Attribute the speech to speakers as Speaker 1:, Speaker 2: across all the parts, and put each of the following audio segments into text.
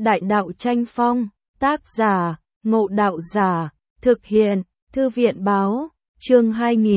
Speaker 1: Đại đạo tranh phong, tác giả, Ngộ Đạo Giả, thực hiện, Thư viện báo, chương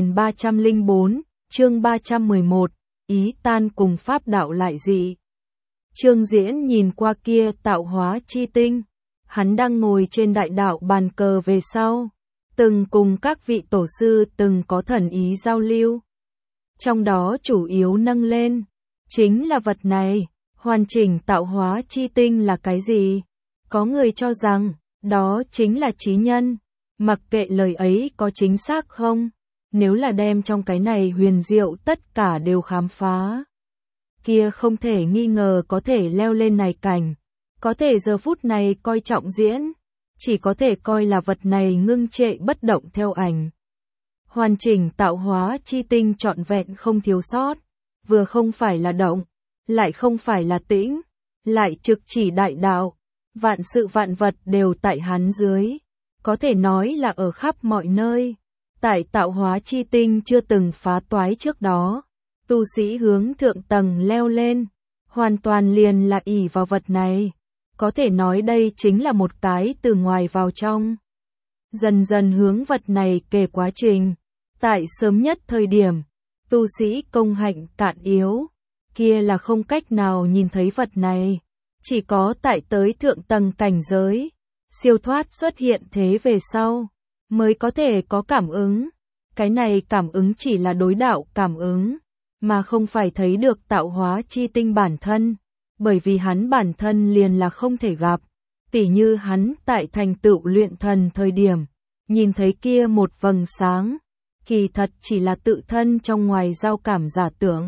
Speaker 1: 2304, chương 311, ý tan cùng pháp đạo lại dị. Trương Diễn nhìn qua kia tạo hóa chi tinh, hắn đang ngồi trên đại đạo bàn cờ về sau, từng cùng các vị tổ sư từng có thần ý giao lưu. Trong đó chủ yếu nâng lên, chính là vật này, hoàn chỉnh tạo hóa chi tinh là cái gì? Có người cho rằng, đó chính là trí nhân, mặc kệ lời ấy có chính xác không, nếu là đem trong cái này huyền diệu tất cả đều khám phá. Kia không thể nghi ngờ có thể leo lên này cảnh, có thể giờ phút này coi trọng diễn, chỉ có thể coi là vật này ngưng trệ bất động theo ảnh. Hoàn chỉnh tạo hóa chi tinh trọn vẹn không thiếu sót, vừa không phải là động, lại không phải là tĩnh, lại trực chỉ đại đạo, vạn sự vạn vật đều tại hắn dưới, có thể nói là ở khắp mọi nơi. Tại tạo hóa chi tinh chưa từng phá toái trước đó, tu sĩ hướng thượng tầng leo lên, hoàn toàn liền là ỷ vào vật này, có thể nói đây chính là một cái từ ngoài vào trong. Dần dần hướng vật này kề quá trình, tại sớm nhất thời điểm, tu sĩ công hạnh cạn yếu, kia là không cách nào nhìn thấy vật này, chỉ có tại tới thượng tầng cảnh giới, siêu thoát xuất hiện thế về sau, mới có thể có cảm ứng. Cái này cảm ứng chỉ là đối đạo cảm ứng, mà không phải thấy được tạo hóa chi tinh bản thân, bởi vì hắn bản thân liền là không thể gặp. Tỉ như hắn tại thành tựu luyện thần thời điểm, nhìn thấy kia một vầng sáng, kỳ thật chỉ là tự thân trong ngoài giao cảm giả tưởng,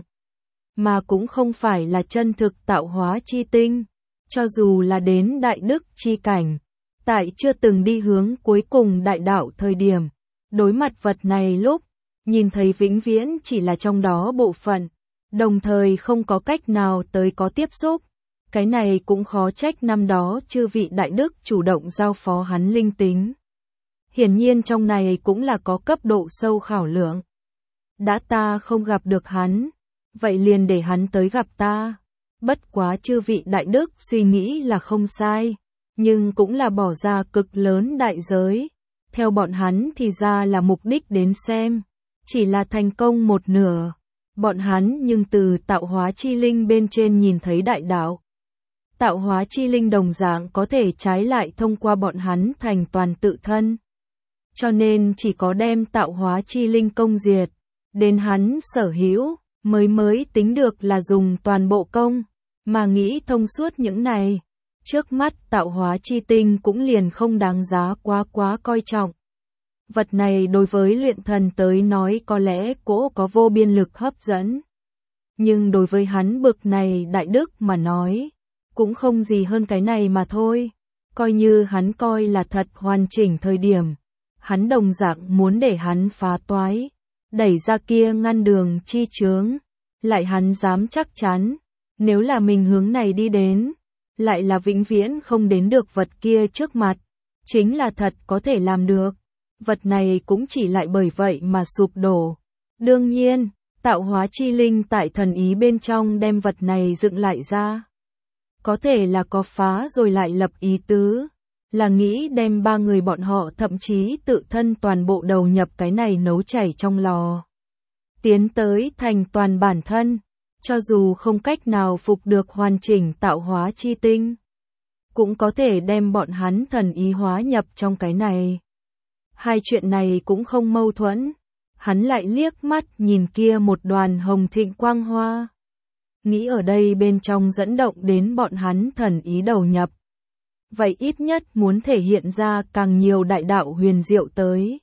Speaker 1: mà cũng không phải là chân thực tạo hóa chi tinh. Cho dù là đến đại đức chi cảnh, tại chưa từng đi hướng cuối cùng đại đạo thời điểm, đối mặt vật này lúc, nhìn thấy vĩnh viễn chỉ là trong đó bộ phận, đồng thời không có cách nào tới có tiếp xúc. Cái này cũng khó trách năm đó chư vị đại đức chủ động giao phó hắn linh tính. Hiển nhiên trong này cũng là có cấp độ sâu khảo lượng. Đã ta không gặp được hắn, vậy liền để hắn tới gặp ta. Bất quá chư vị đại đức suy nghĩ là không sai, nhưng cũng là bỏ ra cực lớn đại giới. Theo bọn hắn thì ra là mục đích đến xem, chỉ là thành công một nửa. Bọn hắn nhưng từ tạo hóa chi linh bên trên nhìn thấy đại đạo. Tạo hóa chi linh đồng dạng có thể trái lại thông qua bọn hắn thành toàn tự thân. Cho nên chỉ có đem tạo hóa chi linh công diệt, đến hắn sở hữu, mới tính được là dùng toàn bộ công, mà nghĩ thông suốt những này. Trước mắt tạo hóa chi tinh cũng liền không đáng giá quá coi trọng. Vật này đối với luyện thần tới nói có lẽ cố có vô biên lực hấp dẫn. Nhưng đối với hắn bực này đại đức mà nói, cũng không gì hơn cái này mà thôi. Coi như hắn coi là thật hoàn chỉnh thời điểm, hắn đồng dạng muốn để hắn phá toái, đẩy ra kia ngăn đường chi chướng. Lại hắn dám chắc chắn, nếu là mình hướng này đi đến, lại là vĩnh viễn không đến được vật kia trước mặt, chính là thật có thể làm được. Vật này cũng chỉ lại bởi vậy mà sụp đổ. Đương nhiên, tạo hóa chi linh tại thần ý bên trong đem vật này dựng lại ra. Có thể là có phá rồi lại lập ý tứ, là nghĩ đem ba người bọn họ thậm chí tự thân toàn bộ đầu nhập cái này nấu chảy trong lò. Tiến tới thành toàn bản thân, cho dù không cách nào phục được hoàn chỉnh tạo hóa chi tinh, cũng có thể đem bọn hắn thần ý hóa nhập trong cái này. Hai chuyện này cũng không mâu thuẫn, hắn lại liếc mắt nhìn kia một đoàn hồng thịnh quang hoa. Nghĩ ở đây bên trong dẫn động đến bọn hắn thần ý đầu nhập. Vậy ít nhất muốn thể hiện ra càng nhiều đại đạo huyền diệu tới.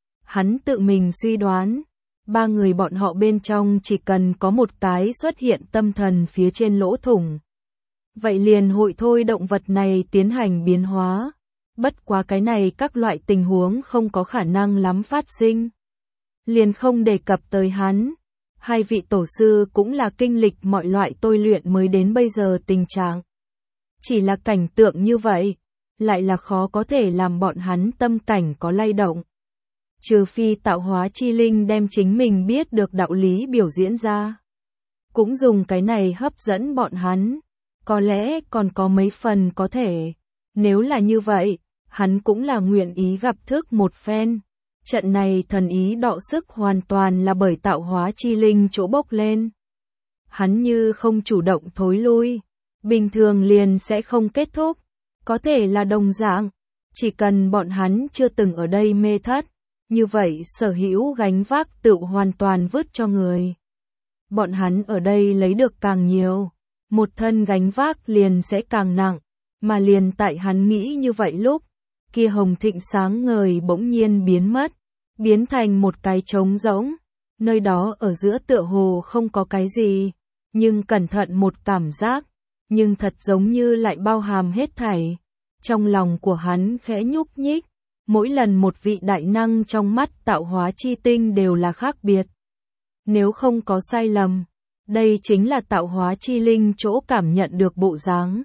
Speaker 1: Hắn tự mình suy đoán, ba người bọn họ bên trong chỉ cần có một cái xuất hiện tâm thần phía trên lỗ thủng. Vậy liền hội thôi động vật này tiến hành biến hóa. Bất quá cái này các loại tình huống không có khả năng lắm phát sinh. Liền không đề cập tới hắn. Hai vị tổ sư cũng là kinh lịch mọi loại tôi luyện mới đến bây giờ tình trạng. Chỉ là cảnh tượng như vậy, lại là khó có thể làm bọn hắn tâm cảnh có lay động. Trừ phi tạo hóa chi linh đem chính mình biết được đạo lý biểu diễn ra. Cũng dùng cái này hấp dẫn bọn hắn. Có lẽ còn có mấy phần có thể. Nếu là như vậy, hắn cũng là nguyện ý gặp thức một phen. Trận này thần ý đọ sức hoàn toàn là bởi tạo hóa chi linh chỗ bốc lên. Hắn như không chủ động thối lui, bình thường liền sẽ không kết thúc. Có thể là đồng dạng, chỉ cần bọn hắn chưa từng ở đây mê thất, như vậy sở hữu gánh vác tự hoàn toàn vứt cho người. Bọn hắn ở đây lấy được càng nhiều, một thân gánh vác liền sẽ càng nặng, mà liền tại hắn nghĩ như vậy lúc, kia hồng thịnh sáng ngời bỗng nhiên biến mất, biến thành một cái trống rỗng, nơi đó ở giữa tựa hồ không có cái gì, nhưng cẩn thận một cảm giác, nhưng thật giống như lại bao hàm hết thảy. Trong lòng của hắn khẽ nhúc nhích, mỗi lần một vị đại năng trong mắt tạo hóa chi tinh đều là khác biệt. Nếu không có sai lầm, đây chính là tạo hóa chi linh chỗ cảm nhận được bộ dáng.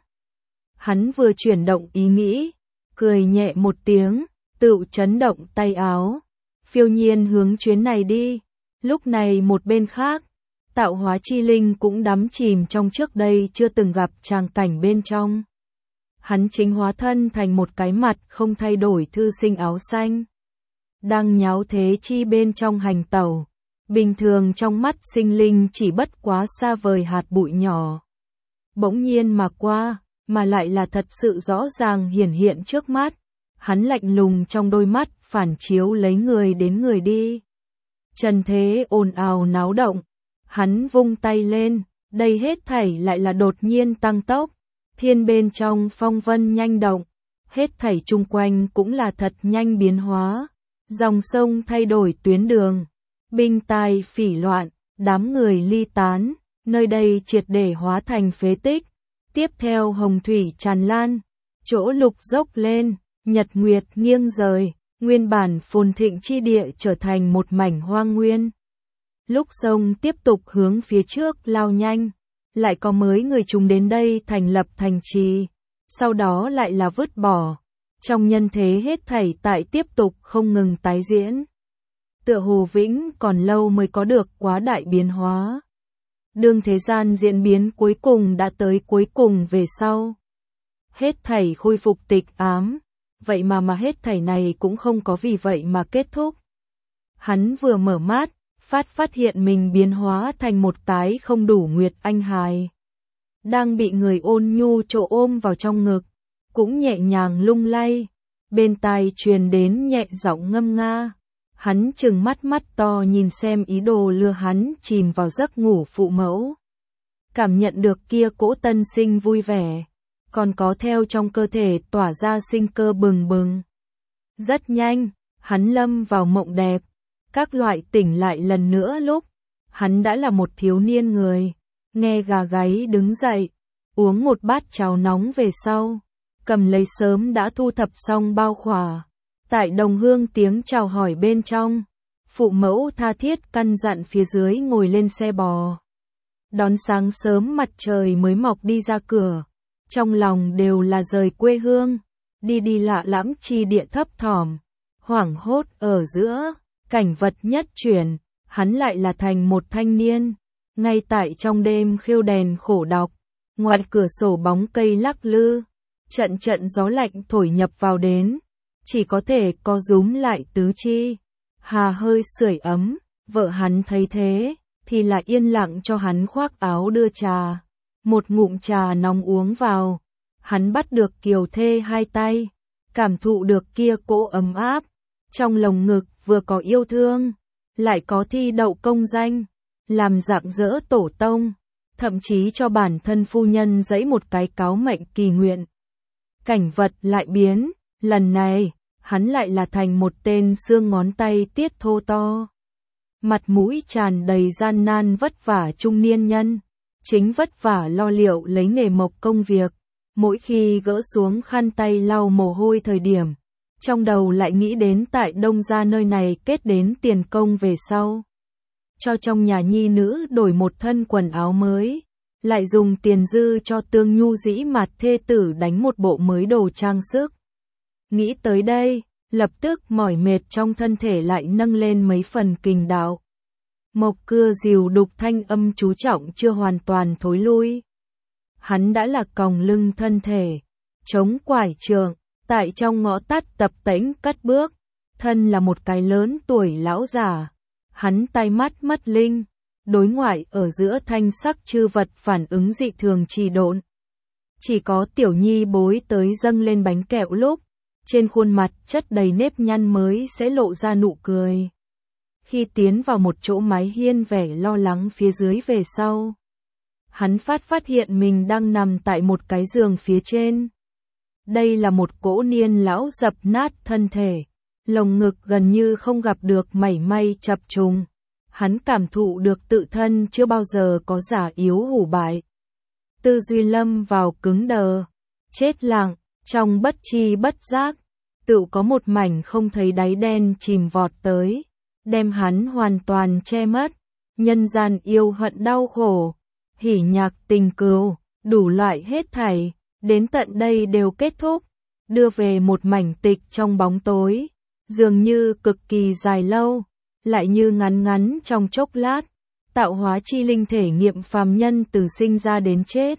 Speaker 1: Hắn vừa chuyển động ý nghĩ, cười nhẹ một tiếng, tự chấn động tay áo, phiêu nhiên hướng chuyến này đi. Lúc này một bên khác, tạo hóa chi linh cũng đắm chìm trong trước đây chưa từng gặp tràng cảnh bên trong. Hắn chính hóa thân thành một cái mặt không thay đổi thư sinh áo xanh. Đang nháo thế chi bên trong hành tẩu. Bình thường trong mắt sinh linh chỉ bất quá xa vời hạt bụi nhỏ. Bỗng nhiên mà qua, mà lại là thật sự rõ ràng hiển hiện trước mắt. Hắn lạnh lùng trong đôi mắt phản chiếu lấy người đến người đi. Trần thế ồn ào náo động. Hắn vung tay lên, đây hết thảy lại là đột nhiên tăng tốc. Thiên bên trong phong vân nhanh động, hết thảy chung quanh cũng là thật nhanh biến hóa. Dòng sông thay đổi tuyến đường, binh tai phỉ loạn, đám người ly tán, nơi đây triệt để hóa thành phế tích. Tiếp theo hồng thủy tràn lan, chỗ lục dốc lên, nhật nguyệt nghiêng rời, nguyên bản phồn thịnh chi địa trở thành một mảnh hoang nguyên. Lúc sông tiếp tục hướng phía trước lao nhanh, lại có mới người chúng đến đây thành lập thành trì, sau đó lại là vứt bỏ. Trong nhân thế hết thảy tại tiếp tục không ngừng tái diễn. Tựa hồ vĩnh còn lâu mới có được quá đại biến hóa. Đương thế gian diễn biến cuối cùng đã tới cuối cùng về sau. Hết thảy khôi phục tịch ám, vậy mà hết thảy này cũng không có vì vậy mà kết thúc. Hắn vừa mở mắt, phát hiện mình biến hóa thành một tái không đủ nguyệt anh hài. Đang bị người ôn nhu trộ ôm vào trong ngực, cũng nhẹ nhàng lung lay, bên tai truyền đến nhẹ giọng ngâm nga. Hắn trừng mắt to nhìn xem ý đồ lừa hắn chìm vào giấc ngủ phụ mẫu. Cảm nhận được kia cỗ tân sinh vui vẻ, còn có theo trong cơ thể tỏa ra sinh cơ bừng bừng. Rất nhanh, hắn lâm vào mộng đẹp. Các loại tỉnh lại lần nữa lúc, hắn đã là một thiếu niên người, nghe gà gáy đứng dậy, uống một bát cháo nóng về sau, cầm lấy sớm đã thu thập xong bao khỏa. Tại đồng hương tiếng chào hỏi bên trong, phụ mẫu tha thiết căn dặn phía dưới ngồi lên xe bò. Đón sáng sớm mặt trời mới mọc đi ra cửa, trong lòng đều là rời quê hương, đi lạ lẫm chi địa thấp thỏm, hoảng hốt ở giữa. Cảnh vật nhất chuyển, hắn lại là thành một thanh niên, ngay tại trong đêm khêu đèn khổ đọc, ngoài cửa sổ bóng cây lắc lư, trận gió lạnh thổi nhập vào đến, chỉ có thể co rúm lại tứ chi, hà hơi sưởi ấm, vợ hắn thấy thế, thì là yên lặng cho hắn khoác áo đưa trà, một ngụm trà nóng uống vào, hắn bắt được Kiều Thê hai tay, cảm thụ được kia cỗ ấm áp, trong lồng ngực vừa có yêu thương, lại có thi đậu công danh, làm rạng rỡ tổ tông, thậm chí cho bản thân phu nhân giấy một cái cáo mệnh kỳ nguyện. Cảnh vật lại biến, lần này, hắn lại là thành một tên xương ngón tay tiết thô to. Mặt mũi tràn đầy gian nan vất vả trung niên nhân, chính vất vả lo liệu lấy nghề mộc công việc, mỗi khi gỡ xuống khăn tay lau mồ hôi thời điểm. Trong đầu lại nghĩ đến tại Đông gia nơi này kết đến tiền công về sau. Cho trong nhà nhi nữ đổi một thân quần áo mới, lại dùng tiền dư cho Tương Nhu dĩ mặt thê tử đánh một bộ mới đồ trang sức. Nghĩ tới đây, lập tức mỏi mệt trong thân thể lại nâng lên mấy phần kình đạo. Mộc cưa dìu đục thanh âm chú trọng chưa hoàn toàn thối lui. hắn đã là còng lưng thân thể, chống quải trượng, tại trong ngõ tắt tập tễnh cất bước, thân là một cái lớn tuổi lão già, hắn tai mắt mất linh, đối ngoại ở giữa thanh sắc chư vật phản ứng dị thường trì độn. Chỉ có tiểu nhi bối tới dâng lên bánh kẹo lúc, trên khuôn mặt chất đầy nếp nhăn mới sẽ lộ ra nụ cười. Khi tiến vào một chỗ mái hiên vẻ lo lắng phía dưới về sau, hắn phát hiện mình đang nằm tại một cái giường phía trên. Đây là một cỗ niên lão dập nát thân thể, lồng ngực gần như không gặp được mảy may chập trùng. Hắn cảm thụ được tự thân chưa bao giờ có giả yếu hủ bại. Tư duy lâm vào cứng đờ, chết lặng, trong bất tri bất giác, tự có một mảnh không thấy đáy đen chìm vọt tới, đem hắn hoàn toàn che mất. Nhân gian yêu hận đau khổ, hỉ nhạc tình cừu, đủ loại hết thảy, đến tận đây đều kết thúc, đưa về một mảnh tịch trong bóng tối, dường như cực kỳ dài lâu, lại như ngắn ngắn trong chốc lát. Tạo hóa chi linh thể nghiệm phàm nhân từ sinh ra đến chết,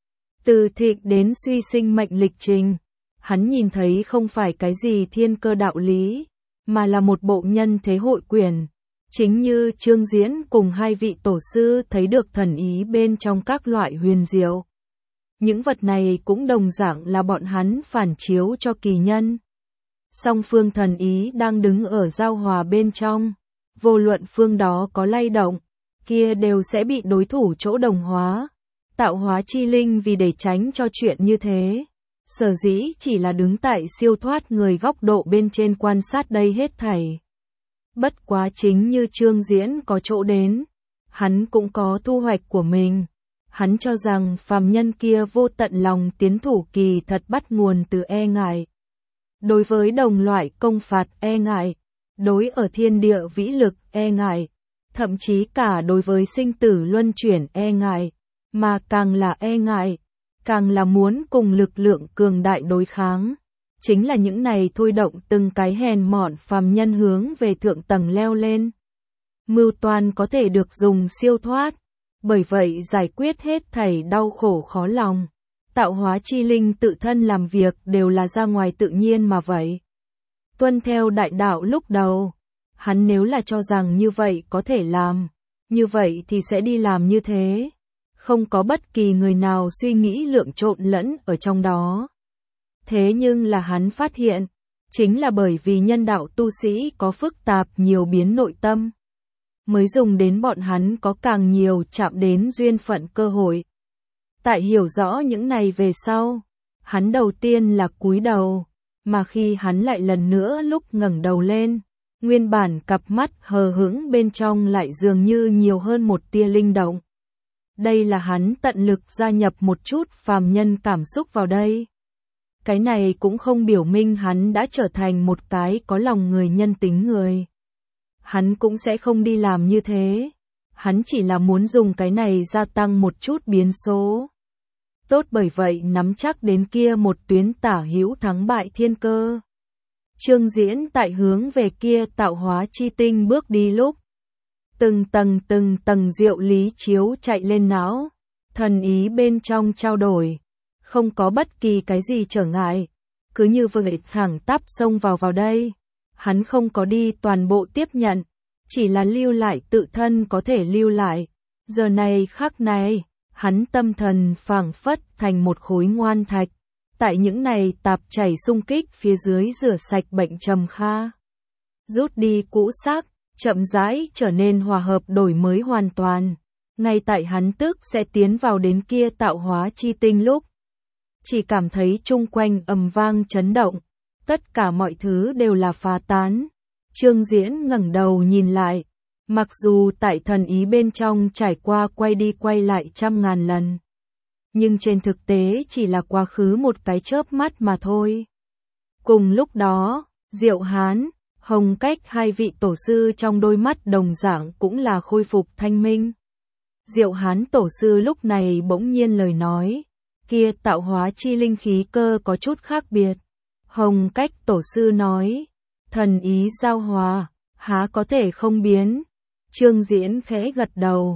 Speaker 1: từ thịnh đến suy sinh mệnh lịch trình. Hắn nhìn thấy không phải cái gì thiên cơ đạo lý, mà là một bộ nhân thế hội quyển. Chính như Trương Diễn cùng hai vị tổ sư thấy được thần ý bên trong các loại huyền diệu. Những vật này cũng đồng dạng là bọn hắn phản chiếu cho kỳ nhân. Song phương thần ý đang đứng ở giao hòa bên trong, vô luận phương đó có lay động, kia đều sẽ bị đối thủ chỗ đồng hóa. Tạo hóa chi linh vì để tránh cho chuyện như thế, sở dĩ chỉ là đứng tại siêu thoát người góc độ bên trên quan sát đây hết thảy. Bất quá chính như Trương Diễn có chỗ đến, hắn cũng có thu hoạch của mình. Hắn cho rằng phàm nhân kia vô tận lòng tiến thủ kỳ thật bắt nguồn từ e ngại. Đối với đồng loại công phạt e ngại, đối ở thiên địa vĩ lực e ngại, thậm chí cả đối với sinh tử luân chuyển e ngại, mà càng là e ngại, càng là muốn cùng lực lượng cường đại đối kháng. Chính là những này thôi động từng cái hèn mọn phàm nhân hướng về thượng tầng leo lên. Mưu toan có thể được dùng siêu thoát, bởi vậy giải quyết hết thảy đau khổ khó lòng. Tạo hóa chi linh tự thân làm việc đều là ra ngoài tự nhiên mà vậy. Tuân theo đại đạo lúc đầu, hắn nếu là cho rằng như vậy có thể làm, như vậy thì sẽ đi làm như thế. Không có bất kỳ người nào suy nghĩ lượng trộn lẫn ở trong đó. Thế nhưng là hắn phát hiện, chính là bởi vì nhân đạo tu sĩ có phức tạp nhiều biến nội tâm, mới dùng đến bọn hắn có càng nhiều chạm đến duyên phận cơ hội. Tại hiểu rõ những này về sau, hắn đầu tiên là cúi đầu, mà khi hắn lại lần nữa lúc ngẩng đầu lên, nguyên bản cặp mắt hờ hững bên trong lại dường như nhiều hơn một tia linh động. Đây là hắn tận lực gia nhập một chút phàm nhân cảm xúc vào đây. Cái này cũng không biểu minh hắn đã trở thành một cái có lòng người nhân tính người. Hắn cũng sẽ không đi làm như thế. Hắn chỉ là muốn dùng cái này gia tăng một chút biến số. Tốt, bởi vậy nắm chắc đến kia một tuyến tả hữu thắng bại thiên cơ. Trương Diễn tại hướng về kia tạo hóa chi tinh bước đi lúc, từng tầng diệu lý chiếu chạy lên não, thần ý bên trong trao đổi, không có bất kỳ cái gì trở ngại, cứ như vậy thẳng tắp xông vào đây. Hắn không có đi toàn bộ tiếp nhận, chỉ là lưu lại tự thân có thể lưu lại. Giờ này khắc này, hắn tâm thần phảng phất thành một khối ngoan thạch, tại những này tạp chảy xung kích phía dưới rửa sạch bệnh trầm kha, rút đi cũ xác, chậm rãi trở nên hòa hợp đổi mới hoàn toàn. Ngay tại hắn tức sẽ tiến vào đến kia tạo hóa chi tinh lúc, chỉ cảm thấy chung quanh ầm vang chấn động, tất cả mọi thứ đều là phá tán. Trương Diễn ngẩng đầu nhìn lại, mặc dù tại thần ý bên trong trải qua quay đi quay lại trăm ngàn lần, nhưng trên thực tế chỉ là quá khứ một cái chớp mắt mà thôi. Cùng lúc đó, Diệu Hán, Hồng Cách hai vị tổ sư trong đôi mắt đồng dạng cũng là khôi phục thanh minh. Diệu Hán tổ sư lúc này bỗng nhiên lời nói, kia tạo hóa chi linh khí cơ có chút khác biệt. Hồng Cách tổ sư nói, thần ý giao hòa, há có thể không biến. Trương Diễn khẽ gật đầu,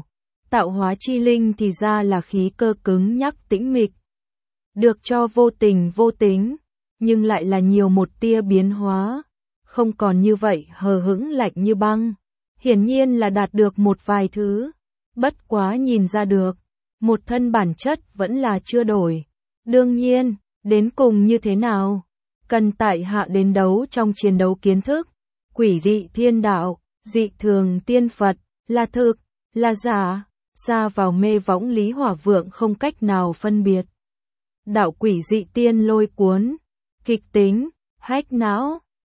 Speaker 1: Tạo hóa chi linh thì ra là khí cơ cứng nhắc tĩnh mịch. Được cho vô tình vô tính, nhưng lại là nhiều một tia biến hóa. Không còn như vậy hờ hững lạnh như băng. Hiển nhiên là đạt được một vài thứ. Bất quá nhìn ra được, một thân bản chất vẫn là chưa đổi. Đương nhiên, đến cùng như thế nào? Cần tại hạ đến đấu trong chiến đấu kiến thức. Quỷ dị thiên đạo, dị thường tiên Phật, là thực, là giả, ra vào mê võng Lý Hỏa Vượng không cách nào phân biệt. Đạo quỷ dị tiên lôi cuốn, kịch tính, hách não,